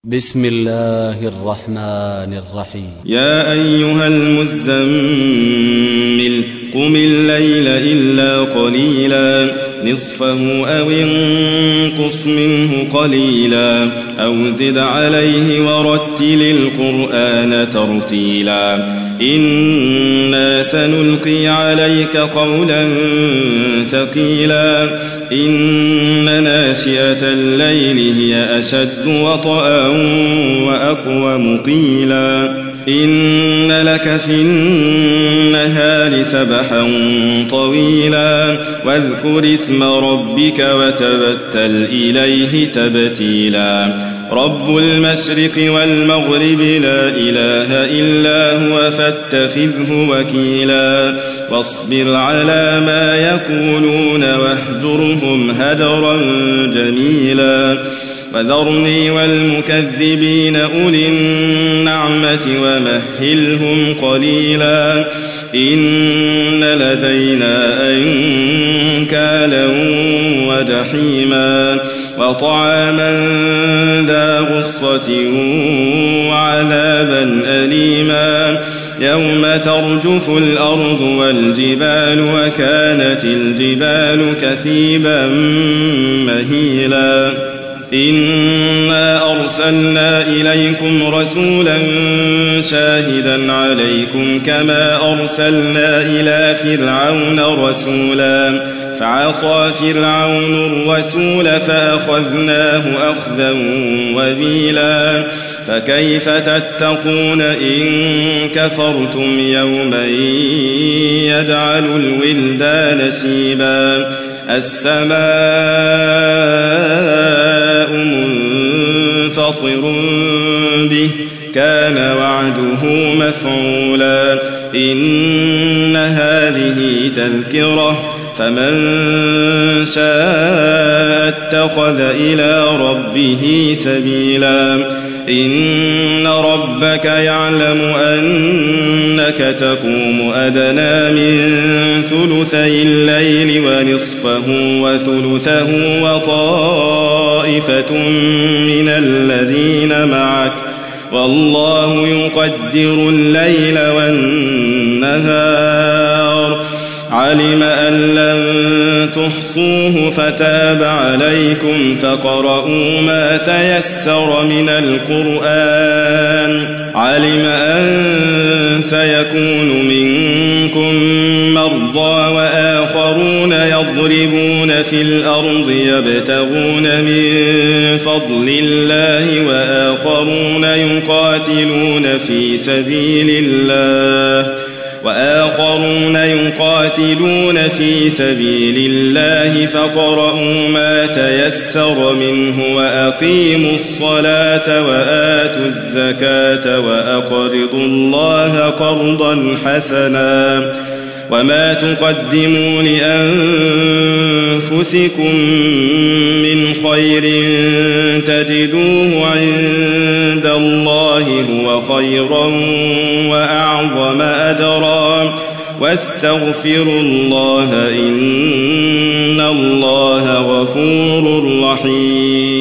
بسم الله الرحمن الرحيم. يا أيها المزمل قم الليل إلا قليلا نصفه أو انقص منه قليلا أو زد عليه ورتل القرآن ترتيلا إنا سنلقي عليك قولا ثقيلا إن ناشئة الليل هي أشد وطئا وأقوم قيلا إن لك في النهار سبحا طويلا واذكر اسم ربك وتبتل إليه تبتيلا رب المشرق والمغرب لا إله إلا هو فاتخذه وكيلا واصبر على ما يقولون واهجرهم هجرا جميلا وذرني والمكذبين أولي النعمة ومهلهم قليلا إن لدينا أنكالا وجحيما وطعاما ذا غصة وعذابا أليما يوم ترجف الأرض والجبال وكانت الجبال كثيبا مهيلا إنا أرسلنا إليكم رسولا شاهدا عليكم كما أرسلنا إلى فرعون رسولا فعصى فرعون الرسول فأخذناه أخذا وبيلا فكيف تتقون إن كفرتم يوما يجعل الولدان شيبا السماء منفطر به كان وعده مفعولا إن هذه تذكرة فمن شاء اتخذ إلى ربه سبيلا إن ربك يعلم أنك تقوم أدنى من ثلثي الليل ونصفه وثلثه وطائفة من الذين معك والله يقدر الليل والنهار علم أن لن تحصوه فتاب عليكم فقرؤوا ما تيسر من القرآن علم أن سيكون منكم مرضى وآخرون يضربون في الأرض يبتغون من فضل الله وآخرون يقاتلون في سبيل الله فاقرؤوا ما تيسر منه وأقيموا الصلاة وآتوا الزكاة وأقرضوا الله قرضا حسنا وما تقدموا لأنفسكم من خير تجدوه عند الله هو خيرا وأعظم أجرا واستغفروا الله إن الله غفور رحيم.